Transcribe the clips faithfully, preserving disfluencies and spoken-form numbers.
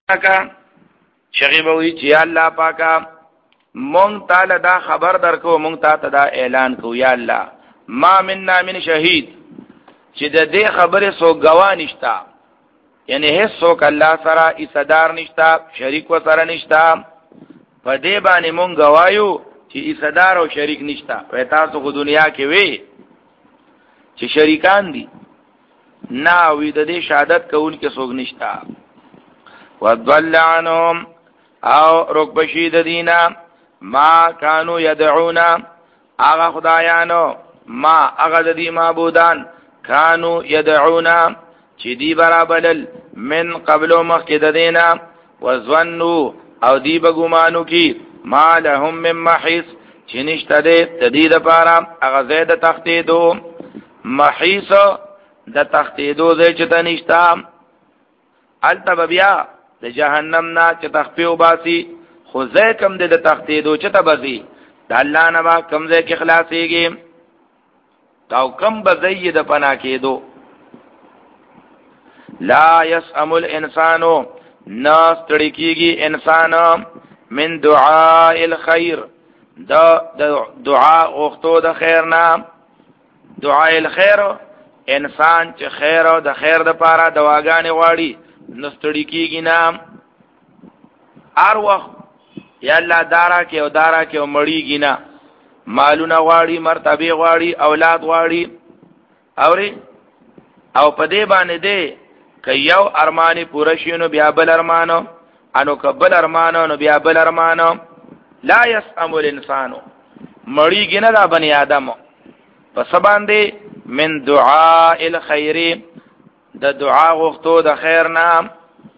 کا شغی بوی چې الله پاکا مونږ تعالی دا خبر درکو، مونږ ته دا اعلان کو یا الله ما مننا من شهید، چې د دې خبره سو گواه نشتا، یعنی هیڅ څوک الله سره ایصدار نشتا، شریک و سره نشتا. په دې باندې مونږ گوايو چې ایصدار او شریک نشتا. وای تاسو په دنیا کې وی چې شریکان دي، نه وی د دې شهادت کول کې څوک نشتا. وضل عنهم او رکبشید دینا ما کانو یدعونا آغا خدایانو، ما آغا دی معبودان کانو یدعونا چی دی برابلل من قبلو مخید دینا وزونو او دی بگمانو کی ما لهم من محیص چی نشت دی تدید پارا آغا زید تختیدو محیص د تختیدو زی چتا نشتا التب بیا د جهنم نا چې تخفیو باسی خو زې کم دې د تختیدو چې تبزي د الله نه با کم زې کې خلاصيږي تاو کم بزې د پنا کېدو. لا يسأم الانسان ناستړي کېږي انسان من دعاء الخير دا دعا غوښتو د خیر نه. دعاء الخير انسان چې خیر او د خیر د پاره دواګانې واړي نستړی کیږي نام هر وخت یا الله دارا کې او دارا کې او مړیږي نه، مالونه غواړي، مرتبه غواړي، اولاد غواړي، اوري او په دې باندې دې ک یو ارمانی پوره شي نو بیا بل ارمانو، انو کبل ارمانو نو بیا بل ارمانو. لا يسأم الانسان مړیږي نه دا بنی آدم په سبان دې من دعاء الخير د دعا غوښتو د خیر نام.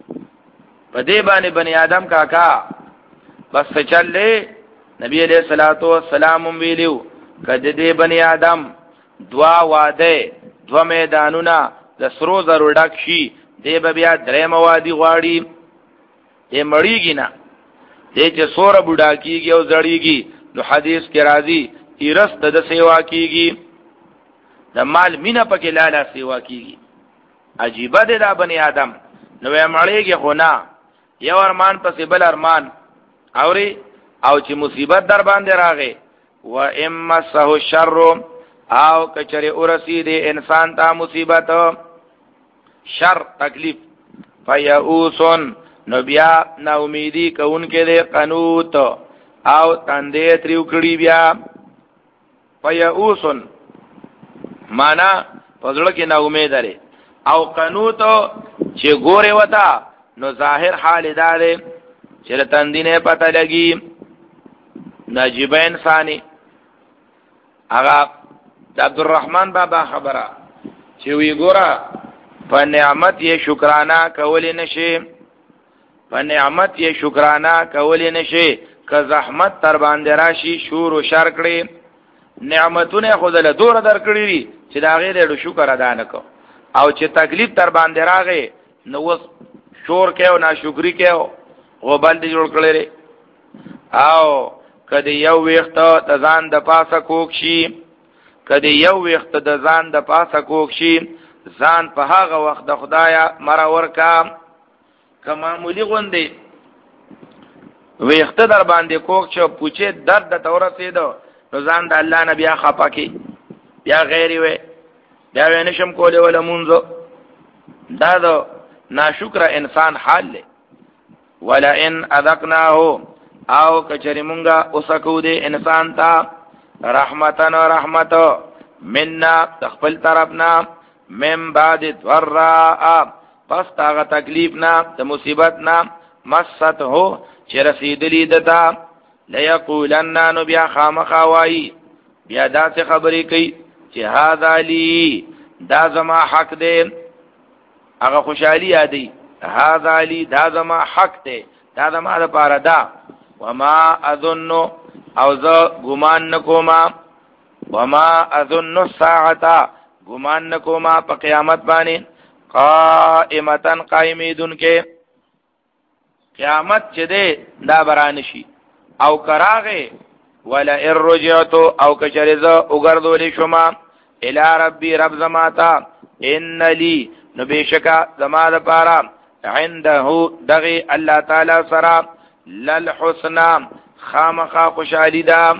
په دې باندې بنی آدم کاکا بس چلې نبی علیہ الصلوۃ والسلام ویلو کده دې بنی آدم دعا واده دو میدانونه د سرو زرو ډک شي دې به بیا درې موادي غواړي دې مړیږي نه. دې چې سوره بوډا کیږي او زړیږي نو حدیث کې راځي ایرس د سیوا کیږي، د مال مینا پکې لاله سیوا کیږي. عجیبه دی دا بنی آدم نو مړیږي خو نه، یو ارمان پسې بل ارمان اوري او چې مصیبت در باندې راغی و اما سه الشر او کچره ورسی دی انسان ته مصیبت شر تکلیف فیئوسن نو بیا نا امیدی کونکې دی قنوت او تندې تریو کړي بیا. فیئوسن معنا پزړه کې نا امید لري او قنوت چې ګوره وتا نو ظاهر حال داره چې تندینه پته لګي نجیب انسانی. هغه عبدالرحمن بابا خبره چې وی ګوره په نعمت یې شکرانه کول نشي، په نعمت یې شکرانه کول نشي که زحمت تر باندې راشي شور او شر کړي. نعمتونه خدای دور درکړي دي چې دا غیر له شکر ادا نه کو، او چې تکلیف تر باندې راغی نو وس شور کېو ناشکری کېو غوبل دی جوړ کړی. او کدی یو وخت د ځان د پاسه کوک شي، کدی یو وخت د ځان د پاسه کوک شي ځان په هغه وخت د خدایا مرا ورکا کما معمولی غوندې وخت در باندې کوک چې پوچې درد د تورسې دو نو ځان د الله نه بیا خپه کی بیا غیر وي بیا ونشم کوله ولا منځو. دا دو ناشکر انسان حال له. ولا ان اذقناه او کچری مونږه اوسکو دې انسان ته رحمتن رحمت منا تخفل طرفنا من بعد ضراء پس تاغه تکلیف نه د مصیبت نه مست هو چې رسیدلی دتا ليقولن نو بیا خامخوای بیا داسې خبرې کوي چې هاذا لی دا زما حق دی، هغه خوشحالی یادی هاذا لی دا زما حق دی، دا زما د پاره دا. وما اظن او ذا ګمان نکوما وما اظن الساعه ګمان نکوما په قیامت باندې قائمتن قائمیدن کې قیامت چې دی دا بران شي او کراغه ولا ارجعت او کچریزه وګرځولې شوما الی ربی رب زماتا ان لی نو بشکا زما د پارا عنده دغی الله تعالی سره للحسنا خامخا خوشحالی دا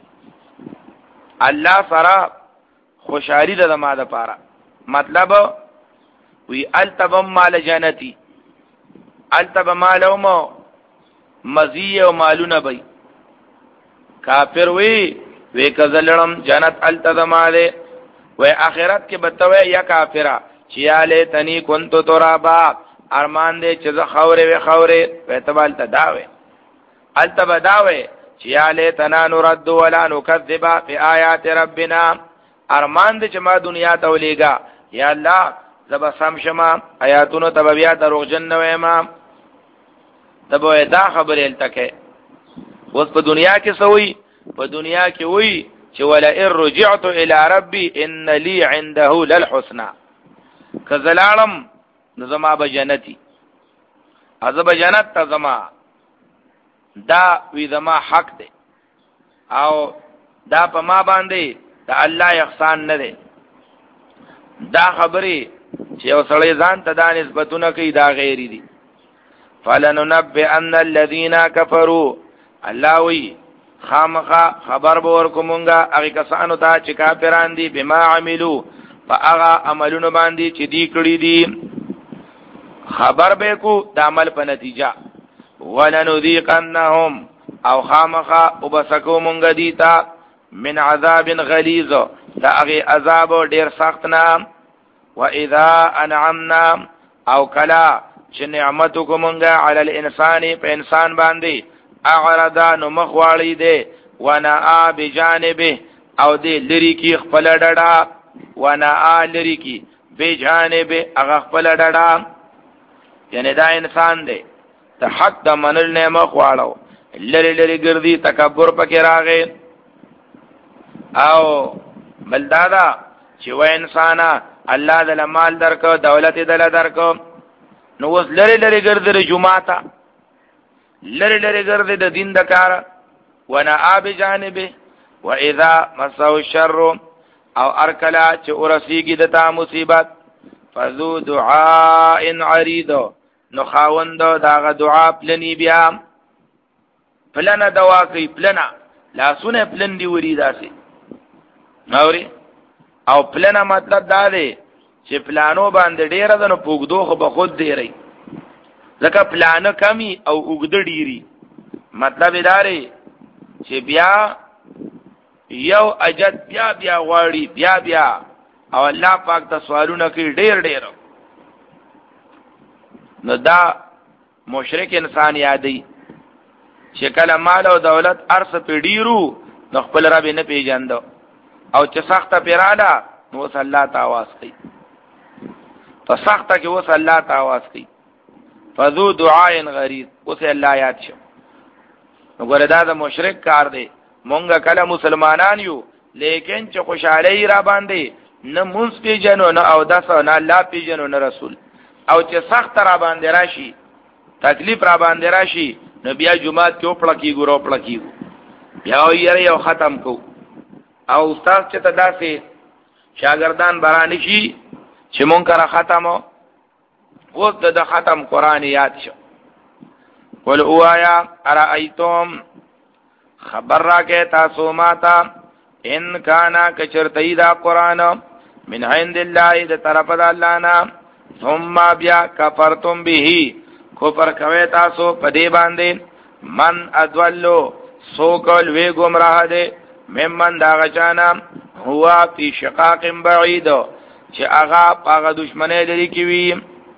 الله سره خوشحالی دا ما دا پارا مطلب وی التبم مال جنتی التب مالوم مزی و مالون بی کافر وی وی کزلرم جنت التدماله وی آخرت کې بتوي یا کافرہ چیاله تنی کنتو ترابا ارمان دې چې زه خوره وی خوره په تبال تداوي التب داوي چیاله تنا نرد ولا نكذب بآيات ربنا ارمان دې چې ما دنیا ته ولېګا یا الله زب سم شما آیاتونو تبویا دروغجن نوې ما تبو دا خبرې التکه اوس په دنیا کې سوي په دنیا کې وی چې ولا ان رجعت الى ربي ان لي عنده للحسنى کزلالم نظما بجنتی عذاب جنت تزما دا وی زما حق دی او دا په ما باندې دا الله احسان نه دی دا خبرې چې یو سړی ځان ته دا نسبتونه کوي دا غیری دي فلننبئن الذين كفروا الله وی خامخا خبر بور کومنګا هغه کسانو ته چې کافران دي بما عملو فاغا عملونه باندې چې دی کړی دي خبر به کو د عمل په نتیجه ولنذيقنهم او خامخا وبسکو مونږ دیتا من عذاب غلیظ دا هغه عذاب ډیر سخت نه واذا انعمنا او کلا چې نعمت کومنګا علی الانسان په انسان باندې اعرض نو مخوالی دے ونعا بجانبه او دے لری کی خپل ډډا ونعا لری کی بجانبه هغه خپل ډډا یعنی دا انسان دے ته حق د منل نه مخواړو لری لری ګرځي تکبر پکې راغې او بل دادا چې و انسانا الله دل مال درکو دولت دل درکو نو وس لری لری ګرځي جمعه لری لری ګرځي د دین د کار وانا اب جانبه واذا مسو الشر او ارکلا چې ورسیږي د تا مصیبت فذو دعاء عريض نو خاوند داغه دعا پلنی بیا پلنه دوا کوي پلنه لاسونه پلن دی وری داسي نوري او پلنه مطلب دا دی چې پلانو باندې ډیر ده نو پوګدو خو به خود دی ری ځکه پلان کمی او وګد ډيري مطلب ادارې چې بیا یو اجد بیا بیا غواړي بیا بیا او الله پاک ته سوالونه کوي ډیر ډیر نو دا مشرک انسان یادي چې کله مال او دولت ارث په ډیرو نو خپل رب نه پیژاند او چې سخته پیراله نو صلی الله تعالی کوي په سخته کې و صلی الله تعالی کوي فذو دعاء غریض اوس الله یاد شو وګوره دا د مشرک کار دی مونږه کله مسلمانان یو لیکن چې خوشاله را باندې نه مونږ پیژنو نه او داسه نه الله پیژنو نه رسول او چې سخت را باندې راشي تکلیف را باندې راشي نو بیا جمعات کې وپړه کی ګورو پړه کی بیا یې یو ختم کو او استاد چې تداسې شاګردان برانی شي چې مونږ کرا ختمو اوس د ختم قران یاد شو قل اوایا ارایتم خبر را کې تاسو ماتا ان کانا کچرتی دا قران من عند الله د طرف د الله نه ثم بیا کفرتم به کفر کوي تاسو په دې باندې من ادولو سو کول وی گمراه دي ممن دا غچانا هوا فی شقاق بعید چې هغه هغه دشمنه لري کی وی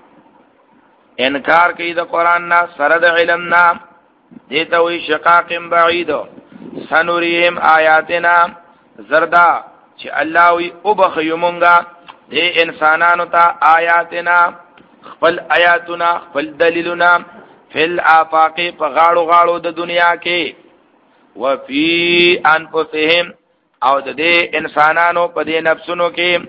انکار کوي د قران نه سره د علم نه دیته وی شقاق بعید سنوریم آیاتنا زردا چې الله وی او بخیمونګه د انسانانو ته آیاتنا خپل آیاتنا خپل دلیلنا فل آفاق په غاړو غاړو د دنیا کې وفي انفسهم او د دې انسانانو په دې نفسونو کې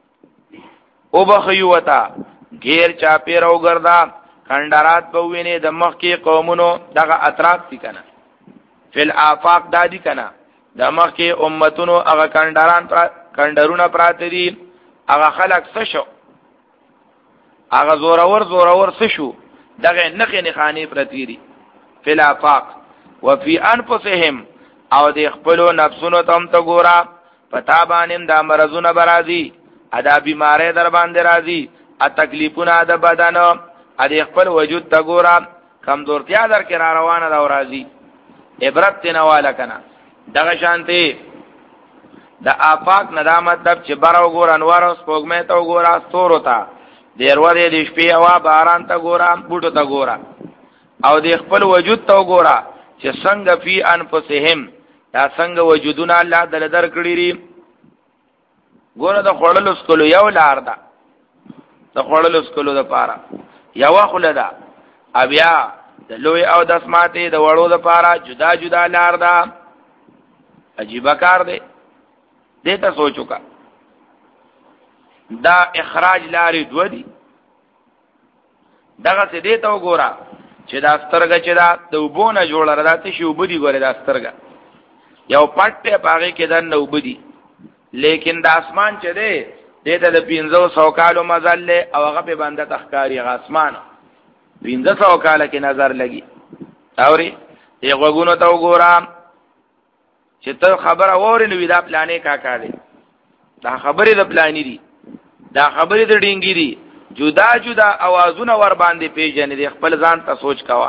او بخیوتا غیر چا پیرو ګردا کندرات په ویني د مخ کې قومونو دغه اطراف دي کنه فل آفاق دادی کنه د مخ کې امتونو هغه کندران پر کندرونه پراته دي هغه خلق څه شو هغه زورور زورور څه شو دغه نخې نخانی پرتیری فی الافاق وفي انفسهم او د خپل نفسونو تم ته ګورا پتا باندې دا مرزونه برازي ادا بیماره در باندې راځي ا تکلیفونه د بدن ا د خپل وجود ته ګورا کمزورتیا در کې را روانه دا راځي عبرت تنواله کنه دغه شانتي د آفاق نه مطلب چې بارو ګور انوار او سپوږمۍ ته ګورا ستورو ته ډیر وره د شپې هوا باران ته ګورا بوټو ته ګورا او د خپل وجود ته ګورا چې څنګه فی انفسهم دا څنګه وجودونه الله دل در کړی ری ګوره د خړلو سکلو یو لار ده د خړلو سکلو د پاره یو خلدا بیا د لوی او د اسماته د وړو د پاره جدا جدا لار ده عجیب کار دی دې ته سوچو کا دا اخراج لارې دو دي دغه څه دې ته وګوره چې دا سترګه چې دا د وبونه جوړه راته شی وبدي ګوره دا سترګه یو پټه پاغه کې دا نو وبدي لیکن د اسمان چې دی دې ته د پنځو سو کالو مزل او هغه په باندې تخکاری غ اسمان پنځه سو کال کې نظر لګي اوري یې وګونو ته وګوره چې ته خبره وره نو دا پلانې کاکا دی دا خبره د پلانې دي دا خبره د ډینګي دي جدا جدا اوازونه ور باندې پیژنې دي خپل ځان ته سوچ کوا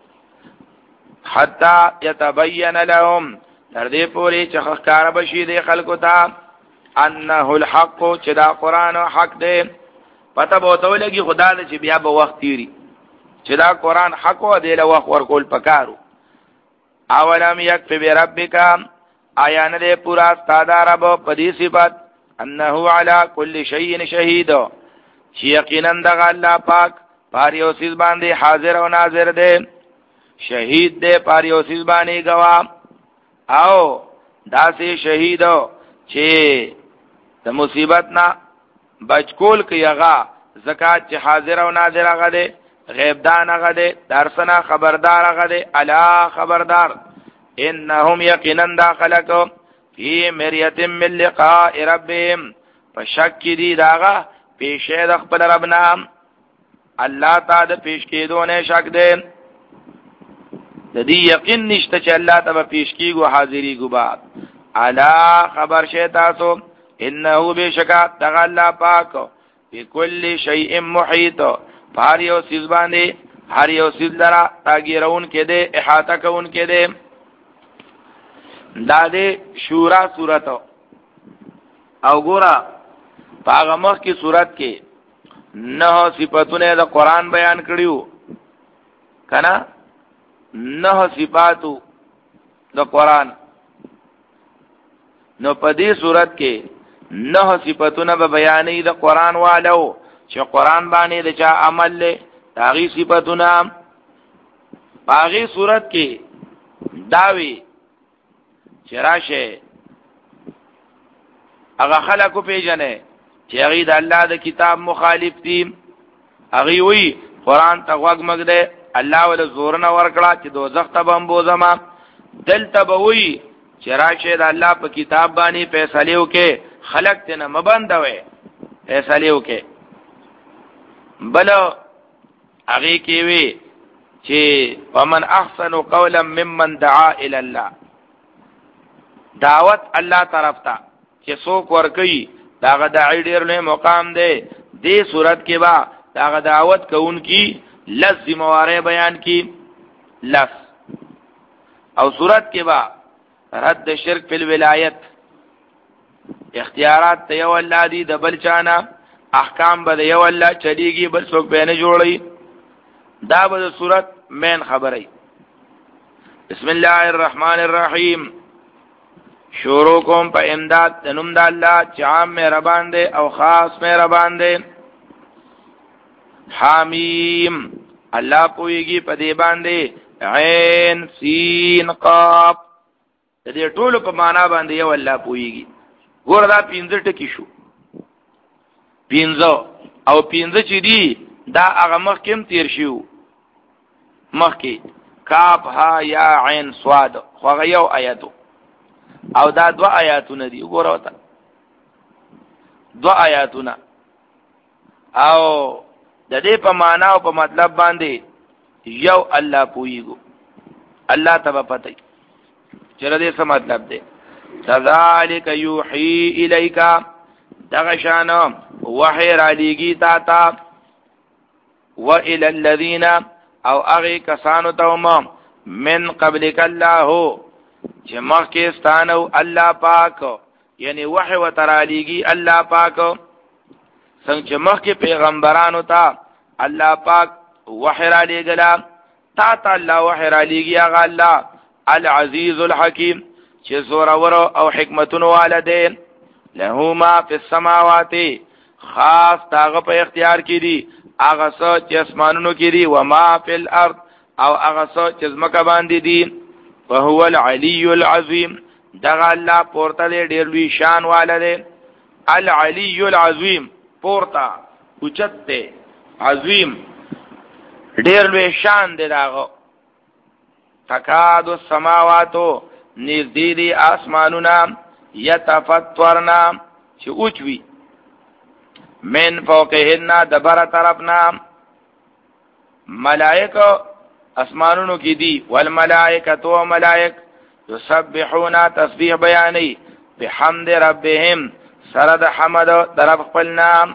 حتا يتبين لهم تر دې پورې چې ښکار بشي د خلکو ته انه الحق چې دا قران حق دی پته به تو لګي خدا دې چې بیا به وخت تیری چې دا قران حق و دی له وخت ورکول پکارو اولم یکفی بربک آیا نه پورا ستاد رب پدی صفات انه علی کل شیء شهید چې یقینا د الله پاک پاریو سیز باندې حاضر او ناظر دی شهید دی پاریو سیز باندې گواه او داسې شهید چې د مصیبت نه بچ کول کوي هغه زکات چې حاضر او ناظر هغه دی غیب دان هغه دی درسنه خبردار هغه دی الا خبردار انهم یقینا داخلک فی مریه من لقاء ربهم فشک دی داغه پیشه د خپل رب نام الله تعالی پیش کېدو نه شک دی د دې یقین نشته چې الله تعالی پیش کیږي حاضری ګو بعد الا خبر شه تاسو انه بشکا تغلا پاک بكل شیء محیط هر یو سیز باندې هر یو سیز لرا تاګیرون کې دے احاطه کون کې دے دا دې شورا سورته او ګورا پاغه مخ کی صورت کې نه صفاتونه د قران بیان کړیو کنا نه صفاتو د قران نو په دې صورت کې نه صفاتونه به بیانې د قران والو چې قران باندې د چا عمل له تاغي صفاتونه باغی صورت کې داوی چراشه هغه خلکو پیژنې چې هغه د الله د کتاب مخالف دي هغه وی قران ته وګ مګده الله ول زور نه ورکړه چې دوزخ ته بمبو زما دلته به وی چراشه د الله په کتاب باندې فیصله وکي خلق ته نه مبندوي فیصله وکي بل هغه کې وی چې ومن احسن قولا ممن دعا الى الله دعوت الله طرف ته چې څوک ورکوي داغه داعی ډیر له مقام دی دې صورت کې با داغه دعوت کوونکی لازم واره بیان کی لف او صورت کې با رد شرک فی الولایت اختیارات ته یو الله دی د بل چانا احکام به یو الله چلیږي بل څوک به نه جوړي دا به صورت مین خبره بسم الله الرحمن الرحیم شروع کوم په امداد تنم د الله چې عام مهربان دی او خاص مهربان دی حمیم الله پویږي په دې باندې عین سین قاف دې ټول په معنا باندې یو الله پویږي ګور دا پینځه ټکی شو پینځه او پینځه چې دی دا هغه مخکم تیر شو مخکی کاف ها یا عین صاد خو یو آیاتو او دا دو آیاتونه دي وګوره وته دو آیاتونه او د دې په معنا او په مطلب باندې یو الله پویګو الله تبا پته چر دې څه مطلب دی ذالک یوحی الیک دغشان وحی را لیږي تا تا و الی الذین او اغی کسانو توم من قبلک الله چې مخکې ستانو الله پاک یعنی وحی و ترالیږي الله پاک څنګه چې مخکې پیغمبرانو ته الله پاک وحی را لېږلا تا ته الله وحی را لېږي هغه الله العزیز الحکیم چې زورور او حکمتونو والده له ما فی السماوات خاص تاغه په اختیار کې دي هغه څه چې اسمانونو کې دي و ما فی الارض او هغه څه چې ځمکه باندې دي وهو العلی العظیم دغه الله پورته ډېر لوی شان والده العلی العظیم پورته اوچت دی عظیم ډېر لوی شان دی داغه تکاد السماواتو نزدې دي اسمانونه یتفطرنا چې اوچوي من فوقهن دبر طرفنا ملائکه اسمانونو کې دي والملائکه و ملائک یسبحون تسبیح بیانی بحمد ربهم سره د حمد طرف خپل نام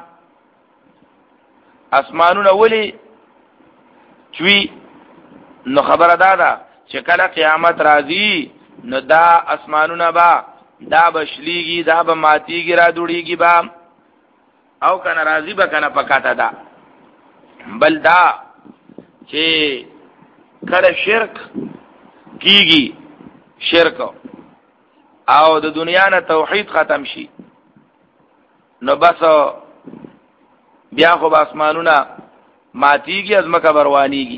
اسمانونه ولی چوي نو خبره دادا چې کله قیامت راځي نو دا اسمانونه با دا بشلیږي دا به ماتیږي را دوړيږي با او کنه راځي به کنه پکاته دا بل دا چې کله شرک کیږي شرک او د دنیا نه توحید ختم شي نو بس بیا خو اسمانونه ماتیږي از مکه بروانیږي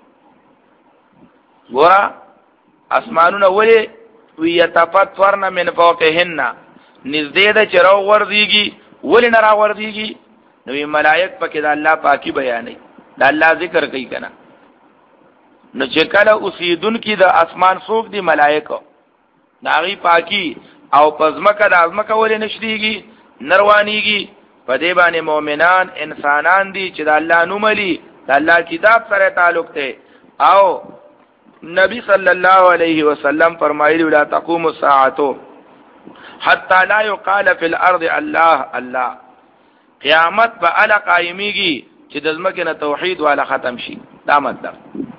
ګورا اسمانونه ولې ويتفطرن من فوقهن نزدې د چرو ورديږي ولې نه را ورديږي نو ملائک پکې د الله پاکي بیانې د الله ذکر کوي کنه نو چې کله اوسیدون کې د اسمان څوک دي ملائکه داغي پاکي او پزمکه د ازمکه ولې نشریږي نروانيږي په دې باندې مؤمنان انسانان دي چې د الله نوملي د الله کتاب سره تعلق ته او نبی صلی الله علیه وسلم فرمایلی لا تقوم الساعه حتى لا يقال في الارض الله الله قیامت به ال قائمیږي چې د ځمکې نه توحید والا ختم شي دا مطلب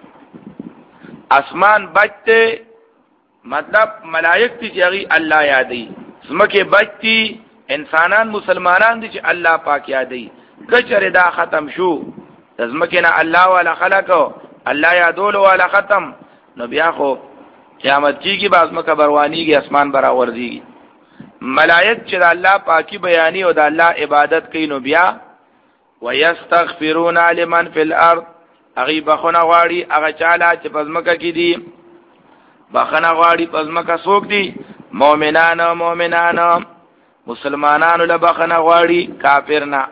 اسمان بچته مطلب ملائک چې هغه الله یادي ځمکه بچتي انسانان مسلمانان دي چې الله پاک یادي کچره دا ختم شو د ځمکې نه الله والا خلق الله یادول والا ختم نو بیا خو قیامت کیږي باز مکه بروانیږي اسمان برابر دیږي ملائک چې د الله پاکي بیانې او د الله عبادت کوي نو بیا ويستغفرون لمن في الارض اغي بخونه غواړي هغه چاله چې پزمکه کې دي بخونه غواړي پزمکه څوک دي مؤمنان او مؤمنان مسلمانانو له بخونه غواړي کافر نه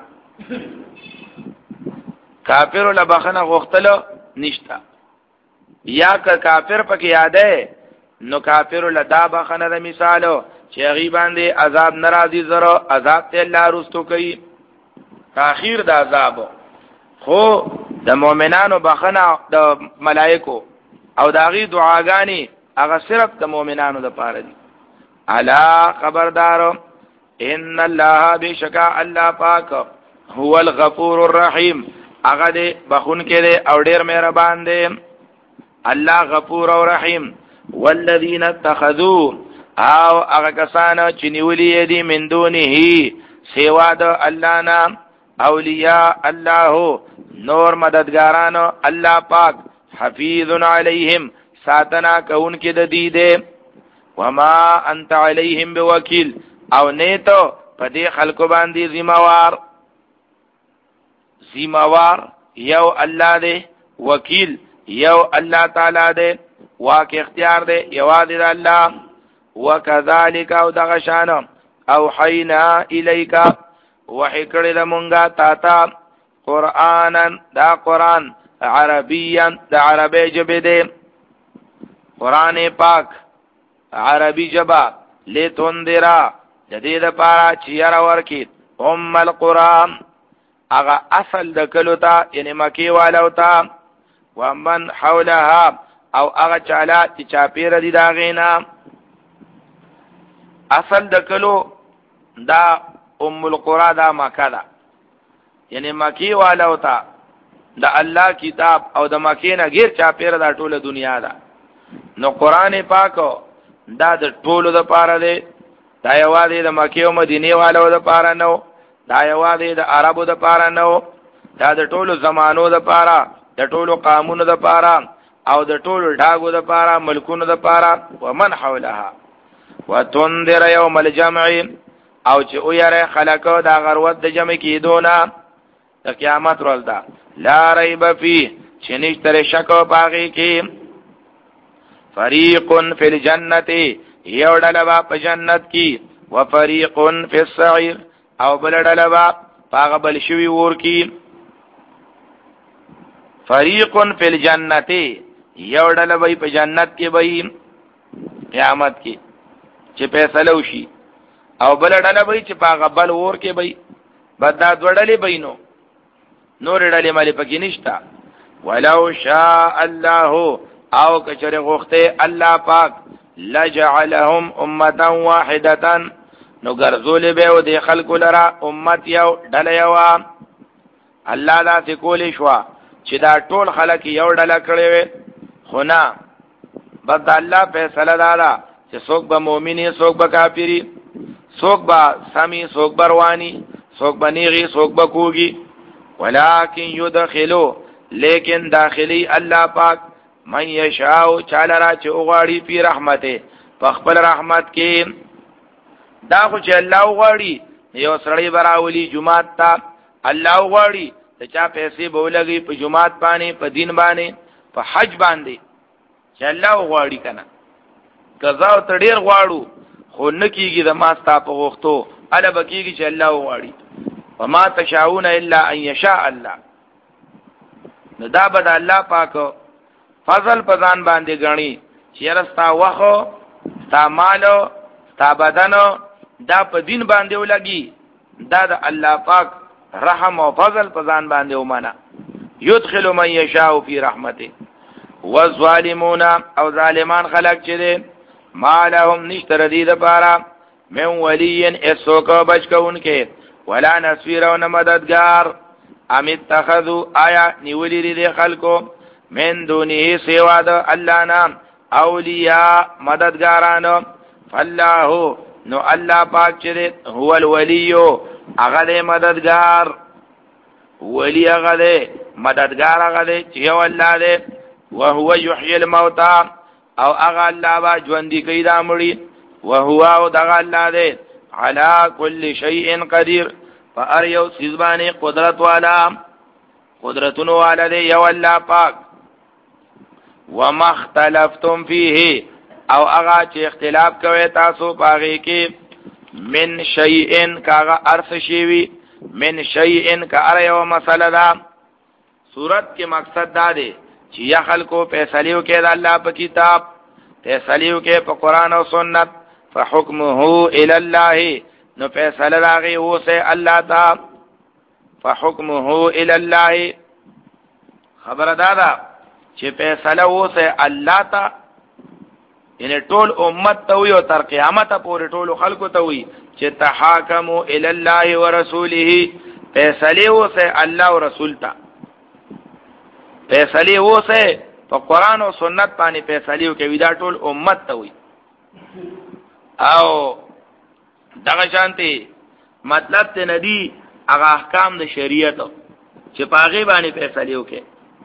کافر له بخونه غوښتل نشتا یا که کافر پکې یاده نو کافر له دا بخنه د مثالو چې غیبان دي عذاب ناراضي زره عذاب ته الله رستو کوي تاخير د عذاب خو د مؤمنانو بخنه د ملائکو او داغي دعاګانی هغه صرف د مؤمنانو د پاره دي الا خبردار ان الله بشکا الله پاک هو الغفور الرحیم هغه دې بخون کړي او ډېر مهربان دی الله غفور او رحیم والذین اتخذوا او هغه کسان چې نیولې دي من دونه سوا د الله نه اولیاء الله نور مددګارانو الله پاک حفیظ علیہم ساتنا کون کې د دې ده وما انت علیہم بوکیل او نیتو په دې خلکو باندې ذمہوار ذمہوار یو الله دې وکیل یو الله تعالی دې واک اختیار دې یوازې الله وکذالک او دغشان او حینا الیک وحی کړی د مونږه تا ته قرآنن دا قرآن عربیا د عربی ژبې دی قرآن پاک عربی ژبه لتنذرا د دې لپاره چې یاره ورکړي ام القرآن هغه اصل د کلو ته یعنی مکی والو ته، ومن حولها او هغه چاله چې چاپیره دي دا غینا. اصل د کلو دا ام القرى دا مکه ده، یعنی مکی والو ته د الله کتاب او د مکی نه غیر چاپیره دا ټوله دنیا ده. نو قران پاک دا د ټولو د پاره دی، دا یوازې د مکی او مدینه والو د پاره نو، دا یوازې د عربو د پاره نو، دا د ټولو زمانو د پاره، د ټولو قومونو د پاره او د ټولو ډاګو د پاره، ملکونو د پاره. ومن حولها وتنذر يوم الجمع او چې او یاره خلقو دا غروت د جمع کیدونه د قیامت ورځ ده. لا ریب فی چې نشته شک او باغی کې. فریق فی الجنت یو ډله په جنت کې، و فریق فی السعیر او بل ډله په بل شوی ور کې. فریق فی الجنت یو ډله وي په جنت کې وي قیامت کې چې فیصله وشي، او بل ډله وي چې په بل ور کې وي. بدا دوړلې بینو نور ډلې مالې پکې نشتا. ولو شاء الله او کچره غوخته الله پاک لجعلهم امه واحده نو ګرځول به او د خلکو لرا امت یو ډله یو. الله دا څه کولې شو چې دا ټول خلک یو ډله کړي وي، خو نه بد الله فیصله دادا چې څوک به مؤمنی څوک به کافری، څوک به سمی څوک بروانی، څوک به نیغي څوک به کوږي. ولکن يدخلوا لیکن داخلي الله پاک من یشاء چاله را چې وغواړي په رحمته په خپل رحمت کې. دا خو چې الله وغواړي یو سړی براولي جمعات ته، الله وغواړي ته چا پیسې بولګي په جمعات باندې، په دین باندې، په حج باندې، چې الله وغواړي کنه. قضا او تډیر غواړو خو نکیږي د ماستا په غوښتو، اله بکیږي چې الله وغواړي. وما تشاؤون الا ان يشاء الله. نو دا بد الله پاک فضل پزان باندې غني چې رستا وخو تا مالو تا بدنو دا په دین باندې ولګي، دا د الله پاک رحم او فضل پزان باندې ومنه. يدخل من يشاء في رحمته. والظالمون او ظالمان خلق چې دي ما لهم نشتر دي د پاره من ولي اسوک بچکونکه ولا نصير او مددگار. ام اتخذوا آیا نیولی دی خلقو من دونه سوا د الله نام اولیاء مددگارانو. فالله نو الله پاک چې هو الولی هغه مددگار، ولی هغه مددگار هغه چې یو الله دی. وهو يحيي الموتى او هغه الله با ژوند کوي دا مړي. وهو او دغه الله دی على كل شيء قدير فار یو سیزبانی قدرت والا قدرتونو والا دی یو الله پاک. وما اختلفتم فيه او هغه چې اختلاف کوي تاسو پاغي کې من شيء کاغه ارث شیوی من شيء کا ار یو مسله دا. صورت کې مقصد دا دی چې یا خلکو فیصلو کې د الله په کتاب، فیصلو کې په قران او سنت، فحكمه الى الله نو فیصله راغی وسه الله تا. فحكمه الى الله خبر دادا چې فیصله وسه الله تا، یعنی ټول امت ته وي او تر قیامت پورې ټول خلکو ته وي چې تحاکموا الى الله ورسوله. فیصله وسه الله او رسول تا، فیصله وسه په قران او سنت باندې فیصله کوي دا ټول امت ته وي. او دغه شانتي مطلب ته ندي هغه احکام د شریعت چې پاغي باندې فیصله وکړي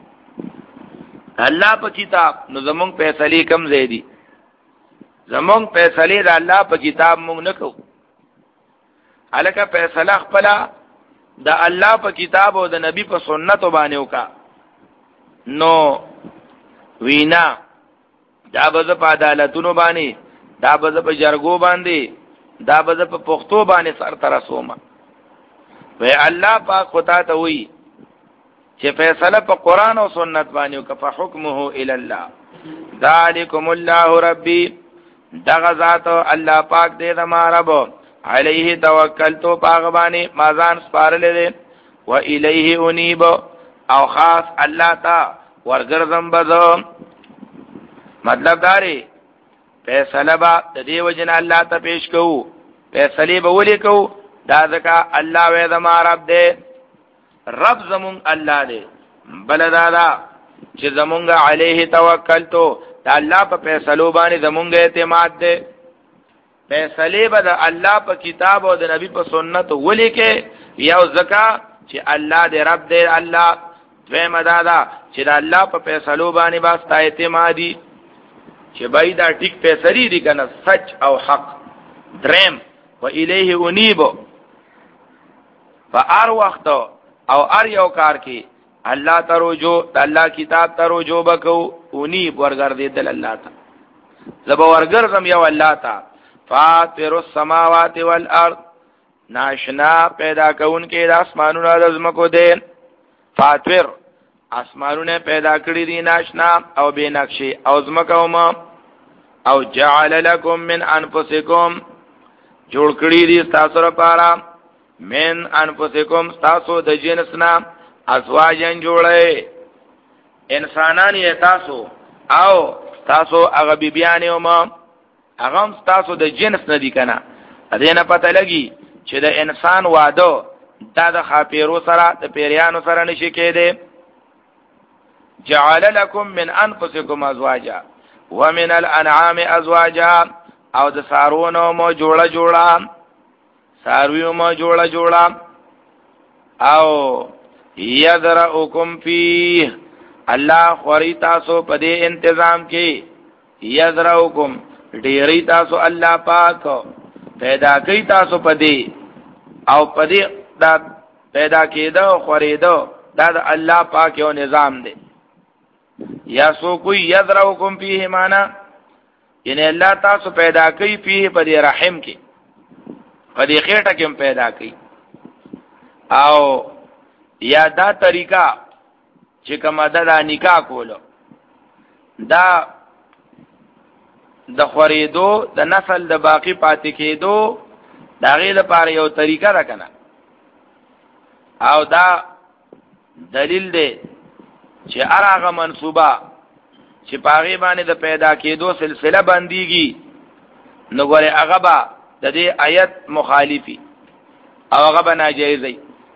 الله په کتاب. نو زمونږ فیصله کم زیدي، زمونږ فیصله د الله په کتاب مونږ نه کوو. الکه فیصله خپل د الله په کتاب او د نبی په سنت باندې وکا. نو وینا دا به په عدالتونو باندې، دا به په جرګو باندې، دا به په پښتو باندې سر تر رسومه. وی الله پاک خدا ته وی چې فیصله په قران او سنت باندې او کف حکمه الی الله. ذالکم الله ربی، دغه ذات الله پاک دې زما رب، علیه توکلت پاک باندې مازان سپارلې دې. و الیه انیب او خاص الله تا ورګرځم بزم. مطلب داري فیصله با د دې وجن الله ته پیش کوو، فیصله به ولي کوو، دا ځکه الله وې زما رب دې، رب زمون الله دې، بل دا دا چې زمونږ علیه توکلتو، دا الله په فیصلو باندې زمونږ اعتماد دې. فیصله به د الله په کتاب او د نبی په سنت ولي کې، یو ځکه چې الله دې رب دې الله، دویمه دا دا چې د الله په فیصلو باندې باستا اعتمادي چې بای دا ټیک فیصله دي کنه سچ او حق. درم و الیه انیب، فار وخت او ار یو کار کې الله ته رجوع، د الله کتاب ته رجوع وکاو، انیب ورګرځیدل الله ته، زب ورګرځم یو الله ته. فاطر السماوات والارض، ناشنا پیدا کون کې د اسمانونو د زمکو دین. فاطر اسمانونه پیدا کړی دي ناشنا او بے نقشې، او زمکو ما او جعل لكم من انفسکم، جوړ کړی دي تاسو لپاره من انفسکم تاسو د جنسنا ازواجن جوړه، انسانان یې تاسو او تاسو هغه بیبیان یو ما هغه تاسو د جنس نه دي کنه. دې نه پته لګي چې د انسان واده دا د خاپیرو سره د پیریانو سره نشي کېده. جعل لكم من انفسکم ازواجا ومن الانعام ازواجا، او د سارونو مو جوړه جوړه، سارویو مو جوړه جوړه. او یذرؤکم فیه، الله خوري تاسو په دې انتظام کې، یذرؤکم ډیری تاسو الله پاک پیدا کوي تاسو په دې، او په دې دا پیدا کېده او خورېده دا د الله پاک یو نظام دی. یا سو کوئی یذرؤکم فیه معنا یعنی الله تاسو پیدا کوي فیه په دې رحم کې، په دې خېټه کې پیدا کوي. او یا دا طریقہ چې کومه دا نکاح کولو، دا د خورېدو د نسل د باقی پاتې کېدو دا غي لپاره یو طریقہ ده کنه. او دا دلیل دی چې هغه منصوبه چې پاغي باندې د پیدا کېدو سلسله باندېږي، نو ګوره هغه به د دې آیت مخالفي او هغه به ناجایزي.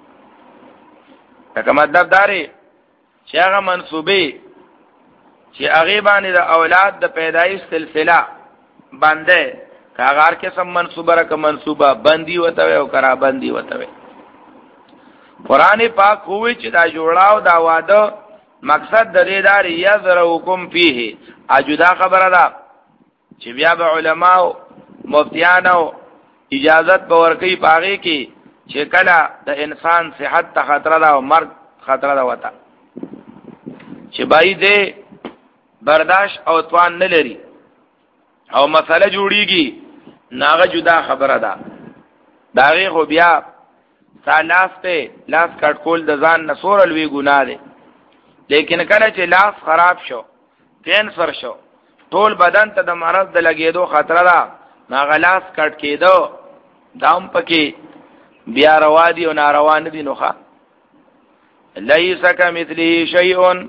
دا مطلب داري چې هغه منصوبه چې هغه باندې د اولاد د پیدایش سلسله باندې کاغار کې سم منصوبه را که منصوبه بندي وته او کرا بندي وته. قران پاک خوې چې دا جوړاو دا واده مقصد د دې دار یذرؤکم فیه، اجدا خبره ده چې بیا به علماء مفتیانو اجازت به ورکړي پاغي کې چې کله د انسان صحت ته خطر ده او مرګ خطر ده وته، چې بای دې برداشت او توان نه لري او مسله جوړیږي، ناغه جدا خبره ده. داغه خو بیا سالاس ته لاس کټ کول د ځان نسور لوي ګناه ده. لیکن کله چې لاس خراب شو، کینسر شو، ټول بدن ته د مرض د لګېدو خطر ده، ناغه لاس کټ کېدو دام پکې بیا روا دي او ناروا نه دي. نوخه لیس کمثله شیء،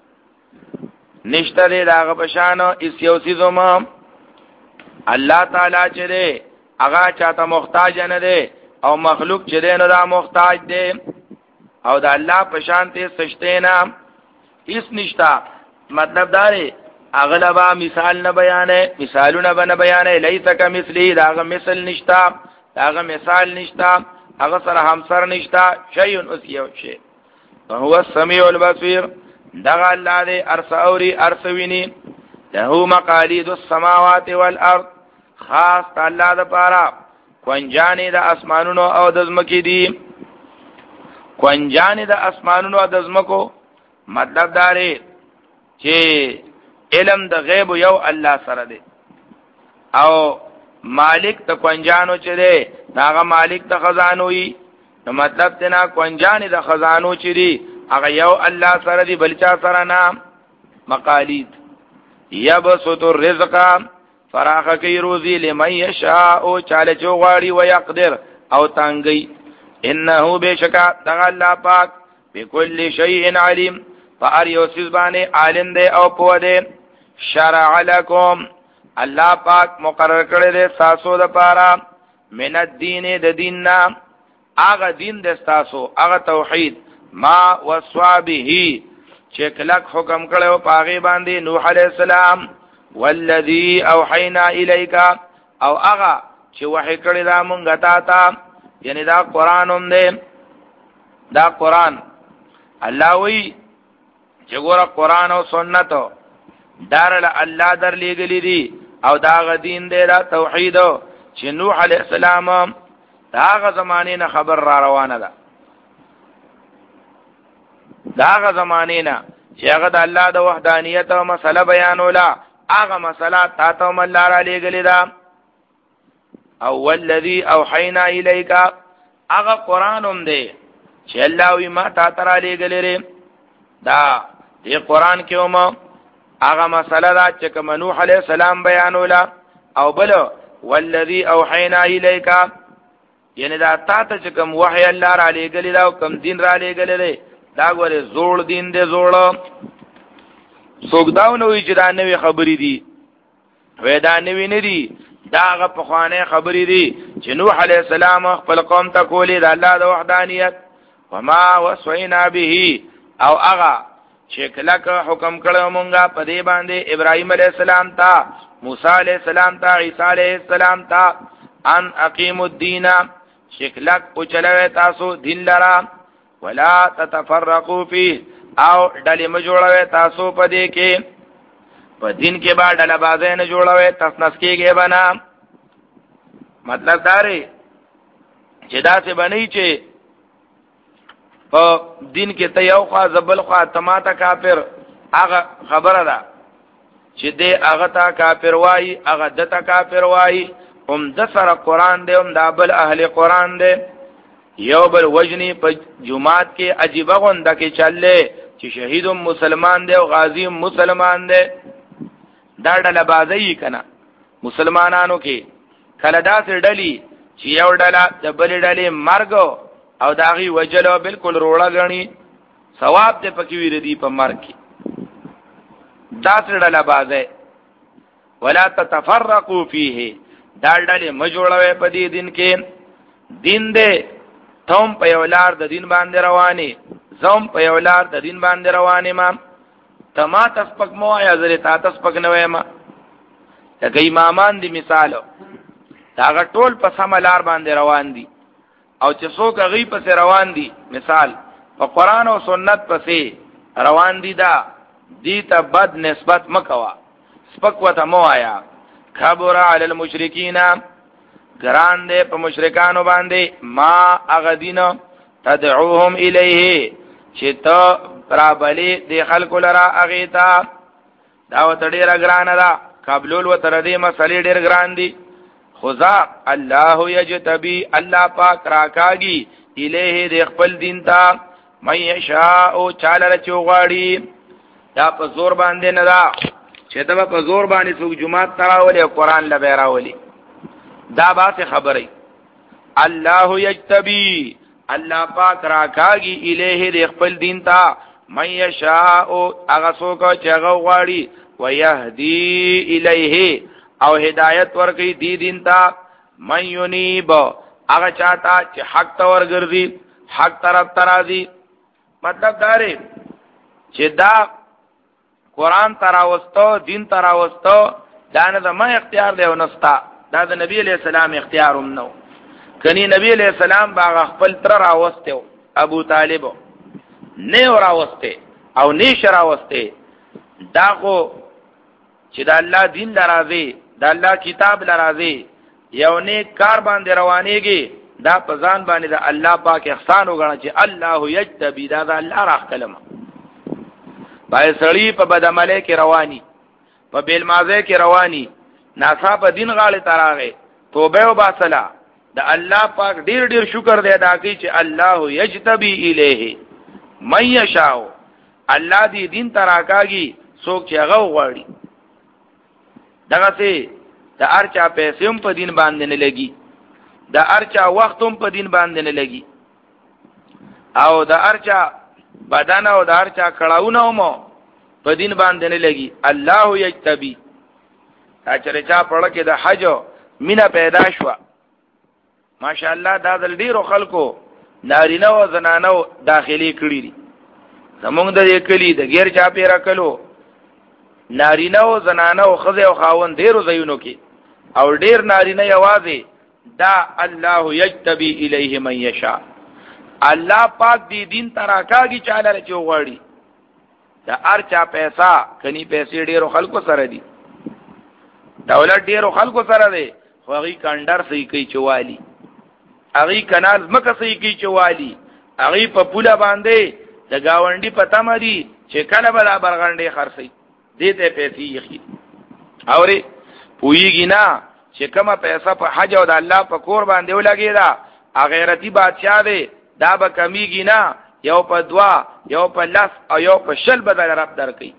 نشته دی داغه بشانو اس یو سیزوم. الله تعالی چې دی هغه چاته محتاج نه دی او مخلوق چې دی نو دا محتاج دی، او دا الله په شان ته سشته نه هیڅ نشتا. مطلب دا دی اغلبا مثال نه بیانې، مثالونه به نه بیانې. لیس کمثله، داغه مثل نشتا، داغه مثال نشتا، هغه سره همسر نشتا، شیء اس یو شی. هو السمیع البصیر، دغه الله دې ارس اوري ارس ویني. له مقالید السماوات والارض، خاص الله د پاره کونجانې د اسمانونو او د زمکې دي. کونجانې د اسمانونو او د زمکو مطلب داري چې علم د غیب یو الله سره دی، او مالک د کونجانو چې دی هغه مالک د خزانو وي. نو مطلب تینا کونجانې د خزانو چې دی هغه یو الله سره دی، بل چا سره نه. مقالید یبسط الرزق، فراخ کی روزی لمن یشاء، او چاله چو غاړي و یقدر او تانګي انه بشکا دغه الله پاک بكل شيء علیم فار یوسف باندې عالم دی او پوه دی. شرع لكم الله پاک مقرر کړی دی تاسو د پاره من الدین د دیننا هغه دین د تاسو هغه توحید ما وصوا به چې کلک حکم کړو پاغي باندې نوح علیہ السلام والذي اوحینا الیک او هغه چې وحی کړی دا مونږ ته تا یعنی دا قران هم دی دا قران الله وی چې ګوره قران او سنت دار الله در لګلی دي او دا غ دین دی دا توحید چې نوح علیہ السلام دا غ زمانه نه خبر را روانه ده دا غ زمانه نه چې هغه د الله د وحدانیت او مسله بیانولا هغه مسله تاسو مل را لګلی ده. او والذي اوحینا الیک هغه قران هم دی چې الله وی ما تا تر لګلره دا دې قران کې هم هغه مسله دا چې کوم نوح علیہ السلام بیانولا او بل والذي اوحینا الیک یعنی دا تا ته چې کوم وحی الله را لګلی دا کوم دین را لګلره دا غوړې زوړ دین دې زوړ څوک دا نو چې دا نوې خبرې دي وې دا نوې نه دي دا هغه په خوانه خبرې دي چې نوح علیہ السلام خپل قوم ته کولې د الله د وحدانیت وما وصینا به او هغه چې کلک حکم کړو مونږه په دې باندې ابراهیم علیہ السلام ته موسی علیہ السلام ته عیسی علیہ السلام ته ان اقیموا الدین شکلک او چلوي تاسو دین لرا ولا تتفرقوا فيه او ډلې مجوړوي تاسو په دې کې په دین کې با ډله بازه نه جوړوي تسنس کېږي بنا مطلب دا دی چې دا څه بنئ چې په دین کې ته یو خوا زبل خوا تماته کافر هغه خبره ده چې دې هغه تا کافر وای هغه دته کافر وای هم د سره قران دی هم د بل اهل قران دی یو بل وجنی په جمعات کې عجیب غونډه کې چلې چې شهیدم مسلمان دی او غازی مسلمان دی دا ډله بازی کنا مسلمانانو کې کله داسې ډلې چې یو ډله د بل ډلې مرګ او داغي وجلو بالکل روړه غني ثواب دې پکې ویری دی په مرګ کې داسې ډله بازی ولا تتفرقوا فيه دا ډلې مجوړوي په دې دین کې دین دې توم په یولار د دین باندې رواني زوم په یولار د دین باندې رواني ما تما تسپک مو یا زری تا تسپک نه وایم دا امامان دی مثالو دا ټول په سملار باندې روان دي او چې څوک غي په روان دي مثال په قران او سنت پسې روان دي دا دي ته بد نسبت مکوا سپک وته مو آیا خبر علی المشرکین ګران دې په مشرکانو باندې ما اغدینا تدعوهم الیه چې ته رابلی دی خلق لرا اغیتا داوت ډیر ګران ده قبلول و تر دې مسلې ډیر ګران دي خذا الله یجتبی الله پاک راکاږي الیه د خپل دین ته مې یشاء چاله چوغاړي دا په زور باندې نه دا چې دا په زور باندې څوک جمعات تراولي او قران لبه راولي دا باسه خبره الله یجتبی الله پاک راکاږي الیه د خپل دین ته مې یشاء هغه څوک چې هغه غواړي ويهدي الیه او هدایت ورکي دی دین ته من ينيب هغه چاته چې حق ته ورګرځي حق طرف ترازي مطلب دا لري چې دا قران تراوستو دین تراوستو دا نه زما اختیار دی او نستا دا د نبی علیہ السلام اختیار هم نو کني نبی علیہ السلام باغ خپل تر راوسته ابو طالب نه راوسته او نه شراوسته دا خو چې د الله دین لرازي د الله کتاب لرازي یو نیک کار باندې روانيږي دا په ځان باندې د الله پاک احسان وګڼي چې الله یجتبی دا د الله راخ کلمه پای سړی په بدعمله کې رواني په بیل مازه کې رواني ناصاب دین غاړه تراغه توبه او باصلا د الله پاک ډیر ډیر شکر دی ادا کوي چې الله یجتبی الیه من یشاء الله دې دین تراکاږي څوک چې هغه غواړي دغه څه د ارچا پیسې هم په دین باندې نه لګي د ارچا وخت هم په دین باندې نه لګي او د ارچا بدن او د ارچا کړهونه مو په دین باندې نه لګي. الله یجتبی اچره چا پړه کې د حج مینا پیدا شو ماشاءالله دا د ډیرو خلکو نارینه او زنانه داخلي کړی دي. زمونږ د کلی د غیر چا پیرا کلو نارینه او زنانه او خزه او خاون ډیرو زینو کې او ډیر نارینه یوازې دا الله یجتبی الیه من یشاء. الله پاک دی دین تراکاږي چاله چوغړی دا ارچا پیسہ کني پیسې ډیرو خلکو سره دي دولت ډیرو خلکو سره دی خو هغه کندر سې کوي چوالی هغه کنال مکه سې کوي چوالی هغه په پوله باندې د گاونډي پتا مری چې کله بل برغنډي خرڅي دته پیسې یخي اوري پویږي نه چې کومه پیسہ په حج او د الله په کور باندې ولګي دا غیرتی بادشاہ دی دا به کمیږي نه یو په دوا یو په لاس او یو په شل بدل رب درکې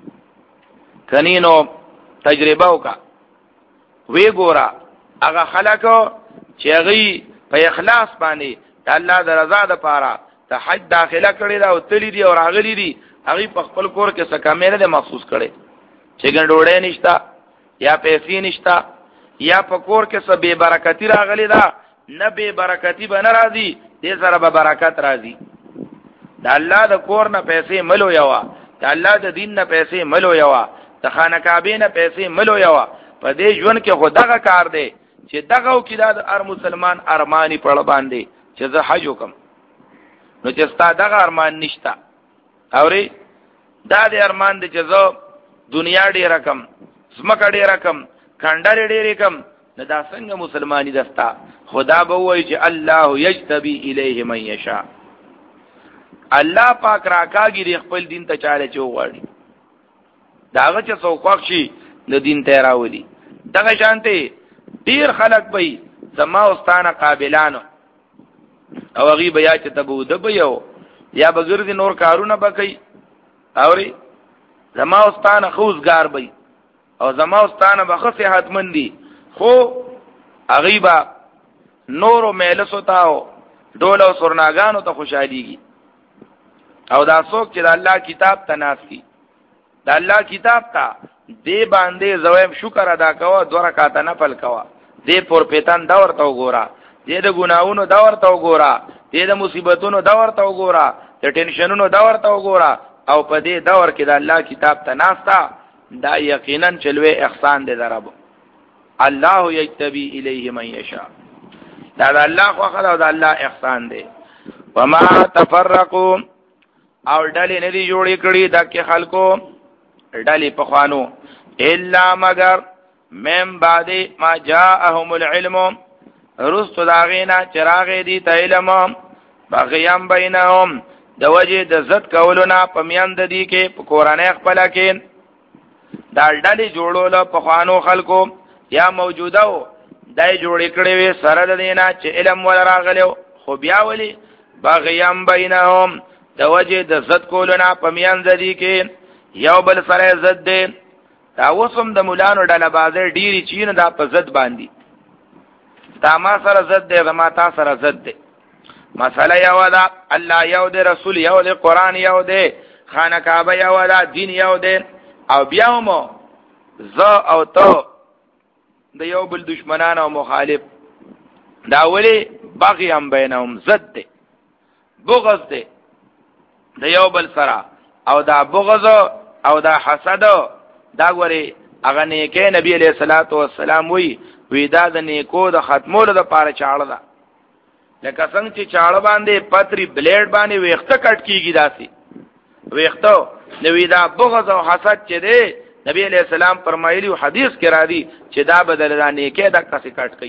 کنينو تجربه وکا وی ګورا هغه خلکو چې هغه په اخلاص باندې د الله د رضا لپاره ته حج داخله کړی دا او تللی دي او راغلی دي هغه په خپل کور کې څه کمینه ده مخصوص کړي چې ګنډوړې نشتا یا پیسې نشتا یا په کور کې څه بے برکتی راغلی دا نه بے برکتی به ناراضي دې سره به برکت راځي. د الله د کور نه پیسې ملو یوا د الله د دین نه پیسې ملو یوا د خانه کعبه نه پیسې ملو یوا په دې ژوند کې خدغه کار دی چې دغه او کې د هر مسلمان ارمانی پړ باندې چې زه حج وکم نو چې ستا دغه ارمان نشتا اوري دا دې ارمان دې چې زه دنیا ډېر رقم زمکه ډېر رقم کندر ډېر رقم نه دا څنګه مسلمانی دستا خدا به وایي چې الله یجتبی الیه من یشاء. الله پاک راکاږي خپل دین ته چاله چوغړي داغه چې څوک شي د دین ته راولي دغه شانته ډیر خلک به زما واستانه قابلانو او غي بیا چې تبو د بيو یا بغیر نور کارونه بکې اوري زما واستانه خوزګار به او زما واستانه به صحت مندي خو غیبا نورو مېلسو تاو ډول او سرناګانو ته خوشاليږي او دا څوک چې د الله کتاب ته ناسي د الله کتاب ته دې باندې زویم شکر ادا کوا دوه رکعات نفل کوا دې پر پیتان دا ورته وګورا دې د ګناونو دا ورته وګورا دې د مصیبتونو دا ورته وګورا د ټینشنونو دا ورته وګورا او په دې دور کې د الله کتاب ته ناستا دا یقینا چلوي احسان دې درب الله یجتبی الیه من یشاء. دا د الله خو خدای او د الله احسان دی. وما تفرقوا او ډلې نه دی جوړې کړې دغه خلکو ډلې په خوانو الا مگر من بعد ما جاءهم العلم رست داغینا چراغ دی ته علم بغیام بینهم د وجه د زت کولونه په میاند دی کې په قران خپل کې دا ډلې جوړول په خوانو خلکو یا موجوده دای جوړې کړې وي سره د دینه چې علم ول راغلو خو بیا ولی بغیام بینهم د وجه د زد کولونه په میان زدي کې یو بل سره زد دي دا وسم د مولانو ډله بازه ډيري چین دا په زد باندې دا ما سره زد دي ما تا سره زد دي مساله یو دا الله یو دی رسول یو دی قران یو دی خانه کعبه یو دا دین یو دی او بیا مو ز او تو د یو بل دشمنان او مخالف دا ولی باغی هم بینهم زد دی بغض دی د یو بل سره او دا بغض او دا حسد دا غوري اغه نیکه نبی علیہ الصلوۃ والسلام وی وی دا د نیکو د ختمولو د پاره چاړه ده لکه څنګه چې چاړه باندې پتری بلیډ باندې ویخته کټ کیږي داسي ویخته نو دا بغض او حسد چې دی نبی علیہ السلام فرمایلی حدیث کې را دي چې دا بدل دا نیکه د کسي کټ کوي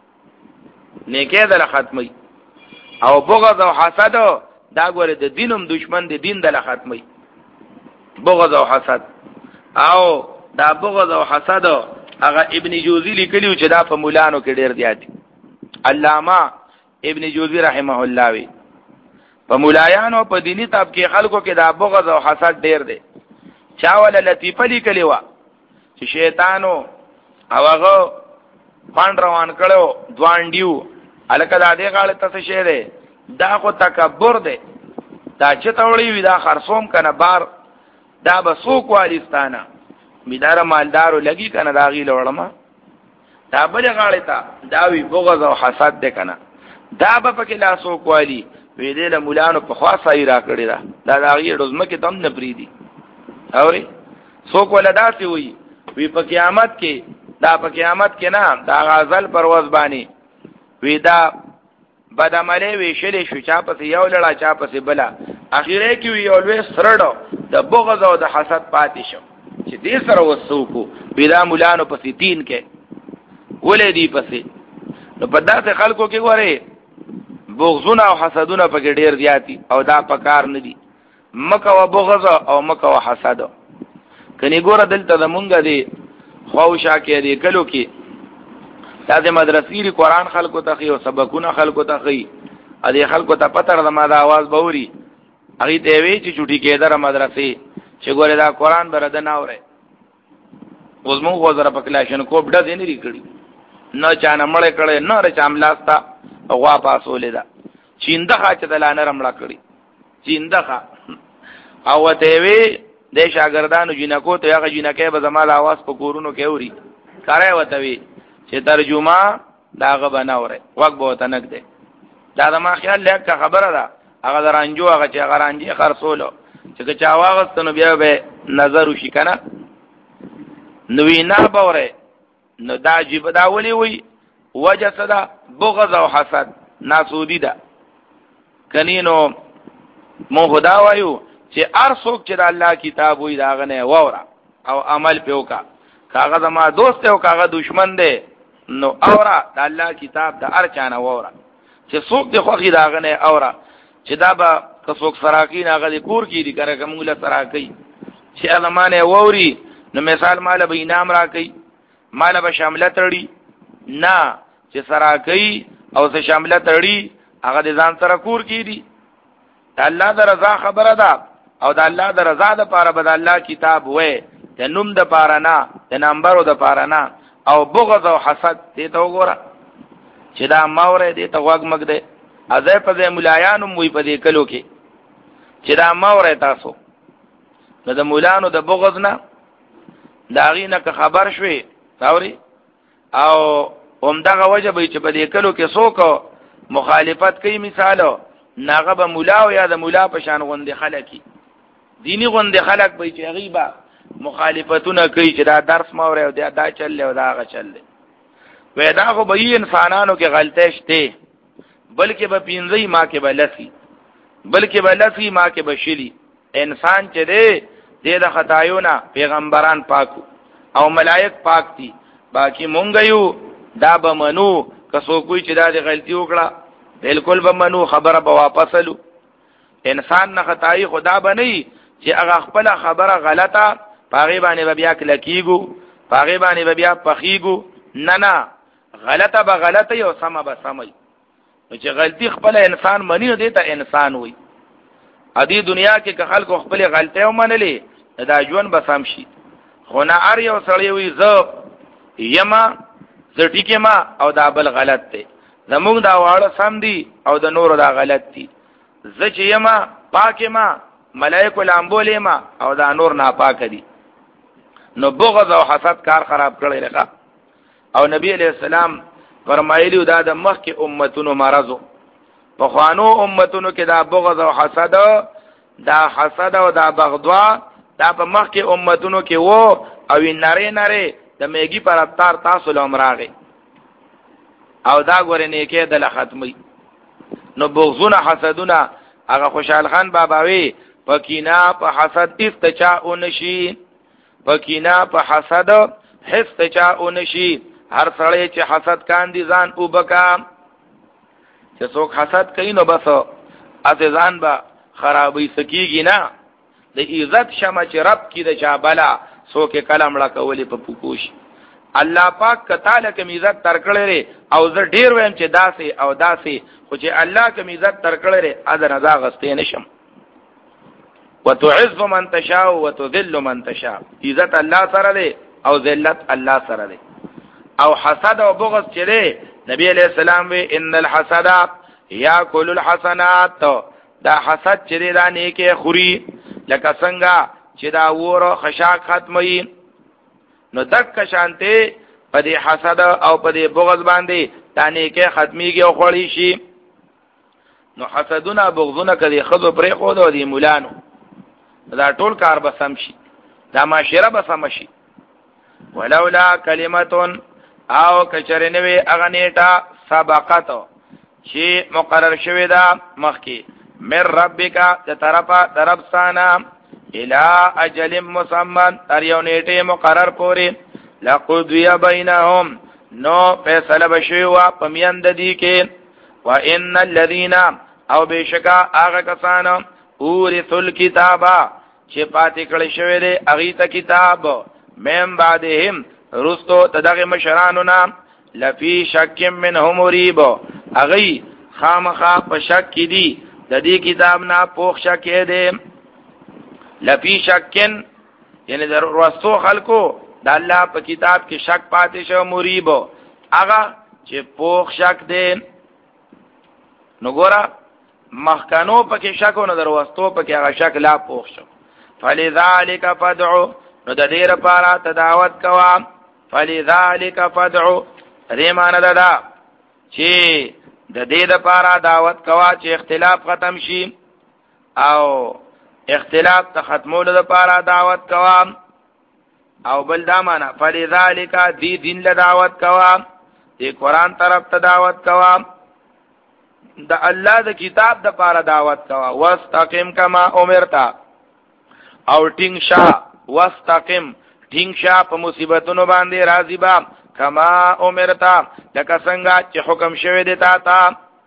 نیکه د ختمي او بغض او حسد دا غوړي د دینم دشمن دی دین د ختمي بغض او حسد او دا بغض او حسد هغه ابن جوزی لیکلیو چې دا په مولانو کې ډیر دیاتي علامہ ابن جوزی رحمه الله وی په مولایانو په دینی تاب کې خلکو کې دا بغض او حسد ډیر دی چا ولا لطیفه لیکلیو چې شیطانو او هغه باندې روان کړو دوان دیو الکه د دې غاړه تاسو شه دی دا خو تکبر دی دا چې توړی وی دا خرصوم کنه بار دا بسوک والیستانه میدار مالدارو لګي کنه دا غي لوړما دا بل غاړه تا دا وی بغض او حسد ده کنه دا به پکې لاسوک والی وی دې له مولانو په خاصه ای را کړی دا دا دا غي روزمه کې تم نه پریدي اوري سوک ولدا سی وی وی په قیامت کې دا په قیامت کې نه دا غزل پرواز باندې وی دا بدعمله وی شلې شو چا پس یو لړا چا پس بلا اخیره کې وی اولوي سرړو د بغض او د حسد پاتې شو چې دې سره وسوکو بلا مولانو پسې دین کې ولې دی پسې نو په داسې خلکو کې وره بغضونه او حسدونه پکې ډېر زیاتی او دا پکار نه دي مکه او بغض او مکه او حسد کني ګوره دلته زمونږ دی خوشا کې دی کلو کې دا مدرسې قرآن خلکو ته خي او سبقونه خلکو ته خي ا دې خلکو ته پتر د ما د आवाज بوري هغه ته وی چې چټي کې در مدرسې چې ګوره دا قرآن برده نه اوري اوس موږ غوړه په کلاشن کوپ ډز نه لري کړی نه چانه مړ کړي نه ر چاملاستا او وا پاسولې دا چینده خاچ دلانه رمړه کړی چینده او ته وی د شاګردانو جنکو ته هغه جنکه به زمال आवाज په کورونو کې اوري کارای وته وی چې ترجمه داغه بناوره وخت به تنک ده دا د ما خیال لکه خبره ده هغه درانجو هغه چې هغه رانجي خرصولو چې چا واغستنو بیا به نظر وشي کنه نو وینا باوره نو دا جیب دا ولي وی وجه صدا بغض او حسد ناسودی ده کنینو مون خدا وایو چې ار څوک چې د الله کتاب وي دا غنه ووره او عمل پیوکا کاغذ ما دوست او کاغذ دشمن دی نو اوره د الله کتاب د ار چانه ووره چې څوک دی خوخي دا غنه اوره چې دا به که څوک سراکی نه غلي کور کی دي کړه کومه سراکی چې علمانه ووري نو مثال مال به انعام را کوي مال به شامله تړي نه چې سراکی او څه شامله تړي هغه د ځان سره کور کی دي الله د رضا خبره ده او د الله د رضا د پاره به د الله کتاب وې د نوم د پاره نه د نمبرو د پاره نه او بغض او حسد دې ته وګوره چې دا ماوره دې ته وګ مګ دې ازه په دې مولایانو موي په دې کلو کې چې دا ماوره تاسو نو د مولانو د بغض نه دا غینه که خبر شوي تاوري او همدغه وجه به چې په دې کلو کې څوک مخالفت کوي مثالو ناغه به مولا او یا د مولا په شان غوندې خلک دینی غوندې خلک به چې غیبه مخالفتونه کوي چې دا درس ماوره او دا, دا چل او دا غ چل وې دا خو به انسانانو کې غلطه شته بلکې به پینځي ما کې بلسي بلکې بلسي ما کې بشلی انسان چې دی د خدایونه پیغمبران پاکو او ملائک پاک دي باقی مونږ یو دا به منو که څوک کوئی چې دا د غلطي وکړه بالکل به منو خبره به واپسلو انسان نه خدای خدا بنئ چې هغه خپل خبره غلطه پاغي باندې بیا کلکیګو پاغي باندې بیا پخیګو نه نه غلطه به غلطه او سمه به سمي چې غلطي خپل انسان منی دی ته انسان وي ادي دنیا کې که خلکو خپل غلطه ومنلې دا ژوند به سم شي خو نه ار یو سړی وي زه یما زه ټیکه ما او دا بل غلط دی زموږ دا واړه سم دي او د نور دا غلط دي زه چې یما پاکه ما ملائکه لامبولې ما او دا نور ناپاک دي نو بغض او حسد کار خراب کړی لکه او نبی علیہ السلام فرمایلی دا د مخ کې امتونو مرزو په خوانو امتونو کې دا بغض او حسد دا حسد او دا بغضوا دا په مخ کې امتونو کې وو او نری نری د میګي پر اتار تاسو لومراغه او دا ګورې نه کې د ختمي نو بغضونه حسدونه هغه خوشحال خان باباوي پکینا په حسد استچا اونشي پکینا په حسد حستچا اونشي هر سړی چې حسد کاندي ځان او بکا چې څوک حسد کوي نو بس اته ځان به خرابې سکیږي نه د عزت شمه چې رب کی د چا بلا څوک کلم لا کولې په پوکوش الله پاک کتاله کوم عزت ترکړې او زه ډیر ویم چې داسې او داسې خو چې الله کوم عزت ترکړې اذن ازا غستې نشم وتعز من تشاء وتذل من تشاء عزت الله سره دی او ذلت الله سره دی او حسد او بغض چې دی نبی علیہ السلام وی ان الحسد یاکل الحسنات دا حسد چې دا نیکه خوري لکه څنګه چې دا وره خشاک ختمي نو دک شانته په دې حسد او په دې بغض باندې دا نیکه ختميږي او خوري شي نو حسدونه بغضونه کدي خذو پرې خو د دې مولانو دا ټول کار به سم شي دا معاشره به سم شي ولولا کلمتون او کچرنوي اغنیټا سبقت چې مقرر شوی دا مخکي من ربک ته طرفا دربستانه الى اجل مسمى تر یو نیټه مقرر پورې لقضی بینهم نو فیصله بشوی وا پمیند دی کې وان الذين او بشکا هغه کسان اورثل الكتابا چې پاتې کړي شوی دی اغه ته کتاب مم بعدهم رستو تدغه مشرانو نام لفی شک منهم ریب اغه خامخا په شک کې دی د دې کتاب نه پوښ شک دی لفی شکن یعنی در رستو خلکو د الله په کتاب کې شک پاتې شو مریب اغه چې پوښ شک دی نو ګورا مخکانو پکې شکو نه دروستو پکې هغه شک لا پوښ شو فلذلک فدعو نو د دې لپاره تداوت کوا فلذلک فدعو دې معنی دا چې د دې لپاره دعوت کوا چې اختلاف ختم شي او اختلاف ته ختمولو لپاره دعوت کوا او بل دا معنی فلذلک دې دین له دعوت کوا دې قران طرف ته دعوت کوا د الله د کتاب د لپاره دعوت کوا واستقم کما امرتا او ټینګ شا واستقم ټینګ شا په مصیبتونو باندې راضی با کما امرتا لکه څنګه چې حکم شوی دی تا تا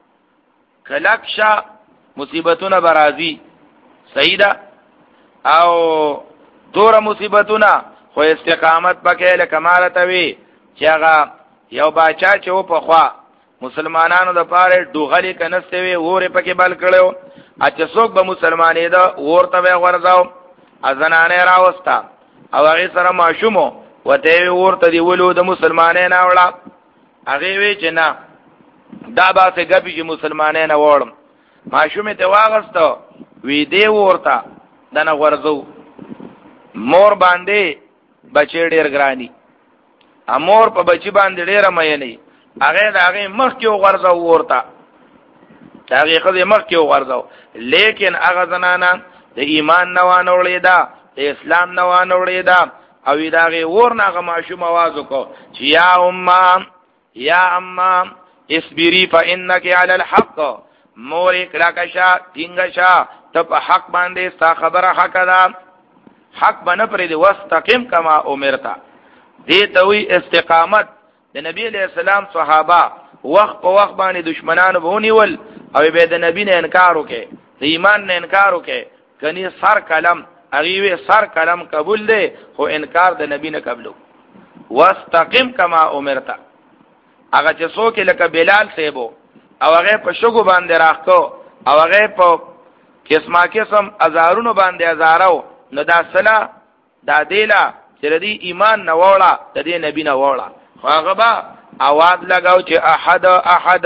کلک شا مصیبتونه برازي صحیح ده او دور مصیبتونه خو استقامت پکې له کمالت وی چې هغه یو باچا چې و په خوا مسلمانانو د پاره دوغلی کنسته وی وره پکې بل کړو اته څوک به مسلمانې دا ورته ورځاو ازنانه راوستا او هغه سره ماشومو وته ورته دی ولو د مسلمانې نه وړه هغه وی چې نه دا به څه غبي چې مسلمانې نه وړم ماشومه ته واغستو وی دی ورته دنه ورځو مور باندې بچی ډیر ګرانی امور په بچی باندې ډیر مې نه هغه دا هغه مخ کې ورځو ورته هغه خو مخ کې ورځو لیکن هغه زنانا د ایمان نه وانه وړیدا د اسلام نه وانه وړیدا او داغه ورنه هغه ماشوم आवाज وکړو چې یا امه یا امه اصبری فانك على الحق مور کلاکشا ټینګشا ته په حق باندې ستا خبره حق ده حق باندې پرې دی واستقم کما امرتا دې ته وی استقامت د نبی علیہ السلام صحابه وخت په وخت باندې دشمنانو بونیول او به د نبی نه انکار وکړي د ایمان نه انکار وکړي کني سر کلم اغیوه سر کلم قبول دی خو انکار د نبی نه قبلو واستقم کما امرتا هغه چې څوک لکه بلال سیبو او هغه په شګو باندې راخو او هغه په قسمه قسم ازارونو باندې ازارو نو دا سلا دا دیلا چې ردی ایمان نه وړه د دې نبی نه وړه هغه با आवाज لگاو چې احد احد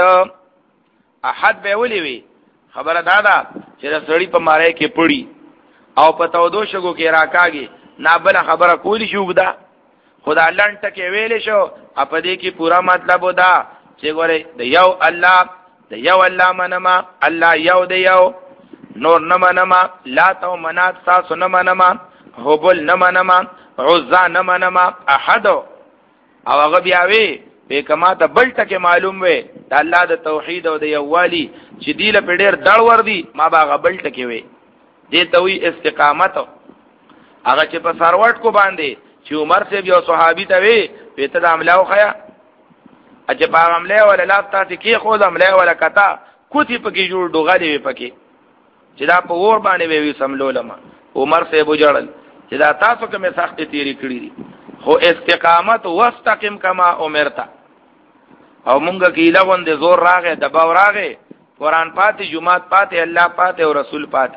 احد به ولي وي خبره دادا چې سړی په مارای کې پړی او په تودو شګو کې راکاږي نابل خبره کولی شو بدا خدا لنټ کې ویل شو په دې کې پورا مطلب ودا چې ګوره د یو الله د یو الله منما الله یو دی یو نور نه منما لا تو منات تاسو نه منما هبل نه منما عزا نه منما احد او هغه بیا وی به کما ته بل ټکه معلوم وي د الله د توحید او د یووالي چې دی له پډیر دړ ور دي ما با بل ټکه وي دې ته وی استقامت هغه چې په سروټ کو باندې چې عمر سے یو صحابي ته وی په ته د عملاو خیا اجه په عمله ولا لافتا کې خو د عمله ولا کتا کوتی پکې جوړ ډوغالي وي پکې چې دا په ور باندې وی سملولما عمر سے بوجړل چې دا تاسو کومه سخت تیری کړی دي خو استقامت واستقم کما امرتا او مونږه کې لغون د زور راغې د باور راغې قران پاتې جمعات پاتې الله پاتې او رسول پاتې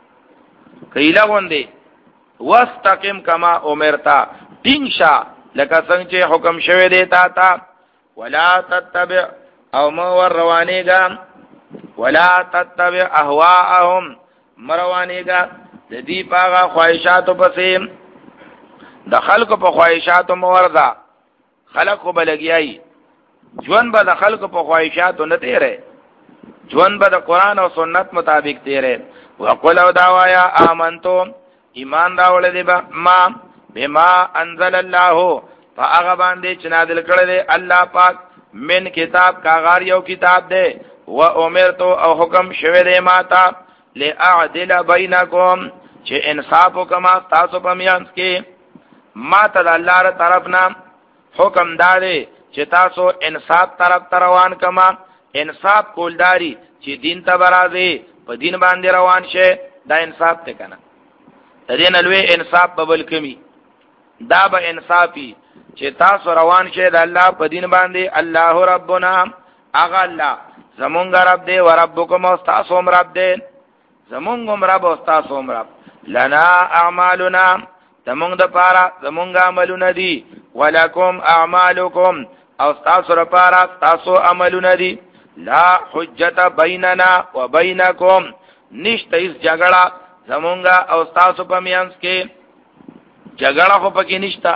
کې لغون دی واستقم کما امرتا تینشا لکه څنګه چې حکم شوی دی تا تا ولا تتبع او مو ور روانېګا ولا تتبع اهواءهم مروانیگا د دې پاغه خواهشاتو پسې د خلکو په خواهشاتو موردا خلکو بلګیای ژوند به د خلکو په خواهشاتو نه تیرې ژوند به د قران او سنت مطابق تیرې وقل او داوایا آمنتو ایمان راولې دې ما بما انزل الله فاغه باندې چې نازل کړل دی الله پاک من کتاب کاغار یو کتاب دی و امرتو او حکم شوه دی ماتا لاعدل بینکم چې انصاف وکما تاسو په میانس کې ما ته د الله تر طرفنا حکم داري چې تاسو انصاف طرف روان کما انصاف کولداري چې دین ته برازي په دین باندې روان شه دا انصاف ته کنه تدین الوی انصاف ببل کمی دا به انصافي چې تاسو روان شه د الله په دین باندې الله ربنا اغه الله زمونږ رب دی او ربکم او تاسو هم رب دی زمونږ رب او تاسو هم رب لنا اعمالنا زمونږ د پاره زمونږ عملونه دي ولکم اعمالکم او تاسو لپاره تاسو عملونه دي لا حجت بیننا و بینکم نشته هیڅ جګړه زمونږ او تاسو په میانس کې جګړه خو پکې نشته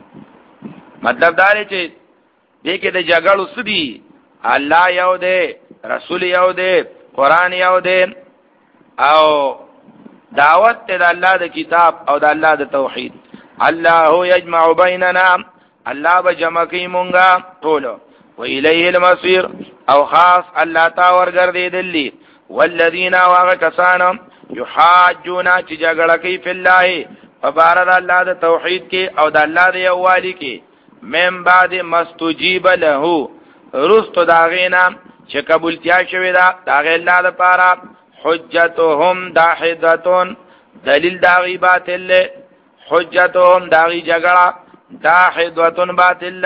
مطلب دا دی چې دې کې د جګړو سدي الله یو دی رسول یو دی قران یو دی او دعوت ته د الله د کتاب او د الله د توحید الله یجمع بیننا الله به جمع کوي مونږه ټول و الیه المصیر او خاص الله تا ورګرځیدلی والذین واغکسان یحاجون چې جګړه کوي په الله فبارد الله د توحید کې او د الله د یووالي کې من بعد مستجیب له رستو داغینا چې قبولتیا شوی دا داغی الله د پاره حجتهم داحدتون دلیل داغی باطل حجتهم داغی جګړه داحدتون باطل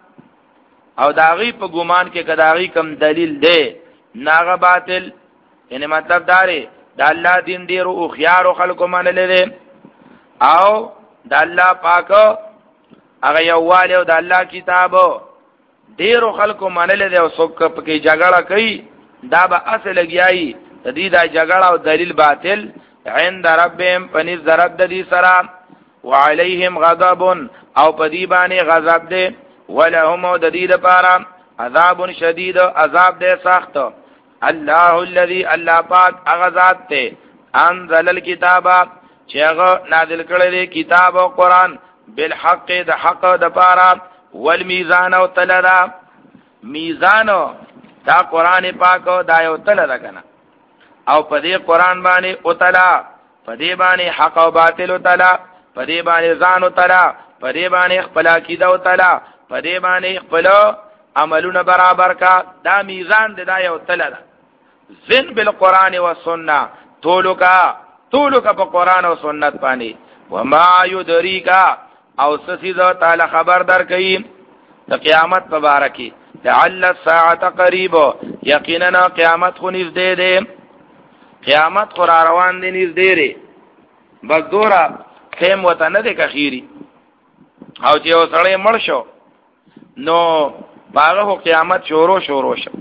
او داغی په ګمان کې کداغی کم دلیل دی ناغه باطل یعنی مطلب داره د الله دین ډیر او خيار خلکو منل دي او د الله پاک هغه یووالی او د الله کتاب ډیر خلکو منل دي او څوک په کې جګړه کوي دا به اصل لګیایي د دې د جګړه او دلیل باطل عند ربهم پنځ ضرب د دې سره وعليهم غضب او په دې باندې غضب دي ولهم د دې لپاره عذاب شدید عذاب دې سخت الله الذي الله پاک هغه ذات ته انزل الكتاب چې هغه نازل کړی دی کتاب او قران بالحق د حق د پاره والميزان او تلدا میزان دا قران پاک دا یو تلدا کنه او په دې قران باندې او تلا په دې باندې حق او باطل او تلا په دې باندې ځان او تلا په دې باندې خپل عقیده او تلا په دې باندې خپل عملونه برابر کا دا میزان دا یو تلدا زن بالقران والسنه تولکا تولکا په قران او سنت باندې وما يدريكا او سسیزو تعالی خبر در کئ د قیامت مبارکی لعل الساعه قریب یقینا قیامت خو نږدې ده قیامت خو روان دي نږدې ده بس دورا خیم وته نه ده کخيري او چې وسړې مړ شو نو باغه قیامت شروع شروع شو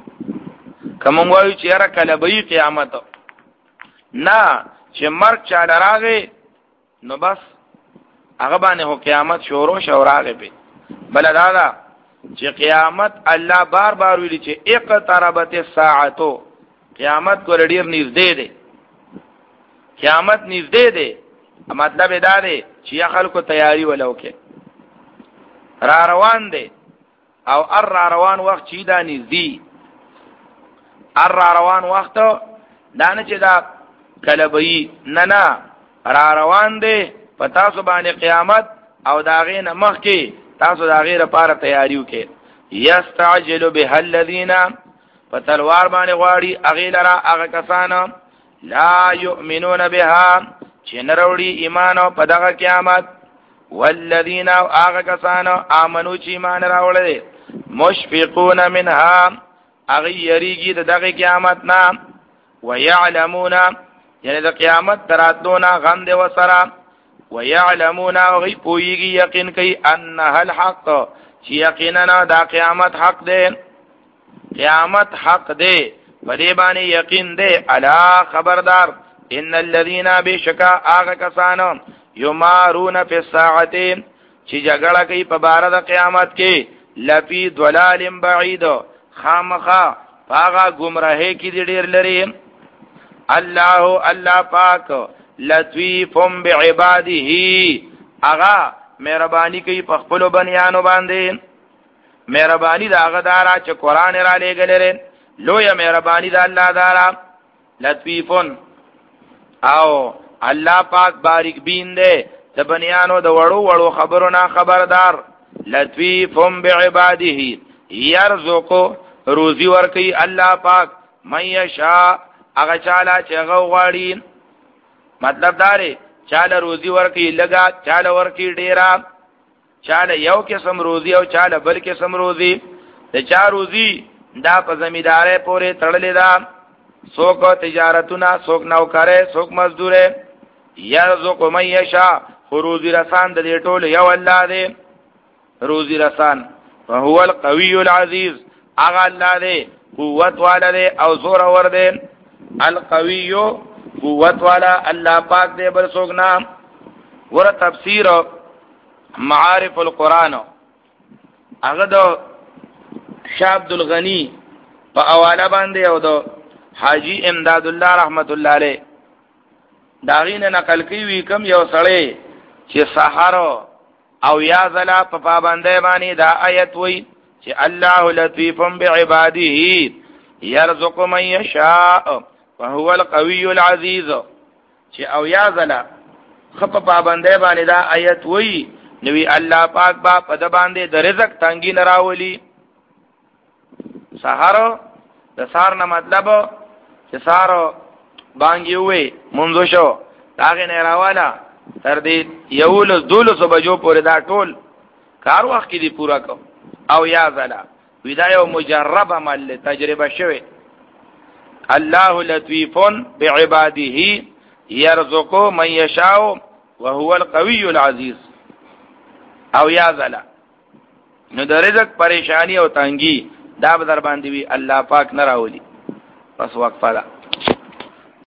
کوم وایي چې را کله به قیامت نه چې مرګ چاله راغی نو بس هغه باندې هو قیامت شروع شو راغی به بل دا چې قیامت الله بار بار ویلي چې اقتربت الساعه قیامت کو ډیر نږدې ده قیامت نږدې ده مطلب دا دی چې خلکو تیاری ولو کې را روان دي او ار را روان وخت چې دا نږدې ار را روان وخت دا نه چې دا کلبئی نه نه را روان دي پتا سو باندې قیامت او دا غین مخ کې تاسو دا غیر لپاره تیاریو کې یستعجل به الذین فتلوار باندې غواړي اغیلرا هغه کسان لا یؤمنون بها چې نروړي ایمان او پدغه قیامت والذین هغه کسان امنو چې ایمان راوړل مشفقون منها اغه یریږي دغه قیامت نه ويعلمون یعنی د قیامت دراتونه غم دی وسره ويعلمون غي پويږي یقین کوي انها الحق چې یقینا دا قیامت حق دی قیامت حق دی پدې باندې یقین دې الا خبردار ان الذين بشکا آغا کسانو یمارون فی الساعه چې جګړه کوي په بار د قیامت کې لفی ضلال بعید خامخا پاغا گمراهی کی دی ډیر لري. الله الله پاک لطیفم بعباده اغا مهربانی کوي په خپل بنیانو باندې. مهربانی دا هغه دارا چې قران را لېګلره لوی مهربانی دا الله دارا لطیفن او الله پاک باریک بین دی د بنیانو د وړو وړو خبرونه خبردار. لطیفم بعباده یرزقو روزی ورکی الله پاک من یشاء هغه چاله چې هغه غواړي. مطلب داره چاله روزی ورکی لگا چاله ورکی ډیرا چاله یو قسم روزی او چاله بل قسم روزی. د چا روزی دا په زمیدارې پورې تړلې ده. څوک تجارتونه څوک نوکره څوک مزدوره. یرزق من یشاء روزی رسان د دې ټول یو الله دی روزی رسان. وهو القوی العزیز اغا الله دے قوت والا دے او زور ور دے. القوی قوت والا اللہ پاک دے بل سوگنا. ور تفسیر معارف القرآن اغا دو شاہ عبدالغنی پا اوالا باندے او دو حاجی امداد اللہ رحمت اللہ علیہ داغین نقل کیوی کم یو سڑے چی سحارو او یا زلا پا پابندے بانی دا آیت وی چې الله لطیف بعباده يرزق من يشاء وهو القوي العزيز. چې او یا زلا خپ پابندې باندې دا آیت وی نوی الله پاک با په د باندې د رزق تنګي نراولي. سحر د سار نه مطلب چې سار بانګي وي منځو شو داغه نه راواله تر دې یول دولس بجو پورې دا ټول کار وخت کې دی پورا کو. او یا زلا ودایو مجرب عمل تجربه شوه. الله لطیف بعباده يرزق من يشاء وهو القوي العزيز. او یا زلا نو د رزق پریشانی او تنګي دا به در باندې وی الله پاک نه راولي. بس وقفه ده.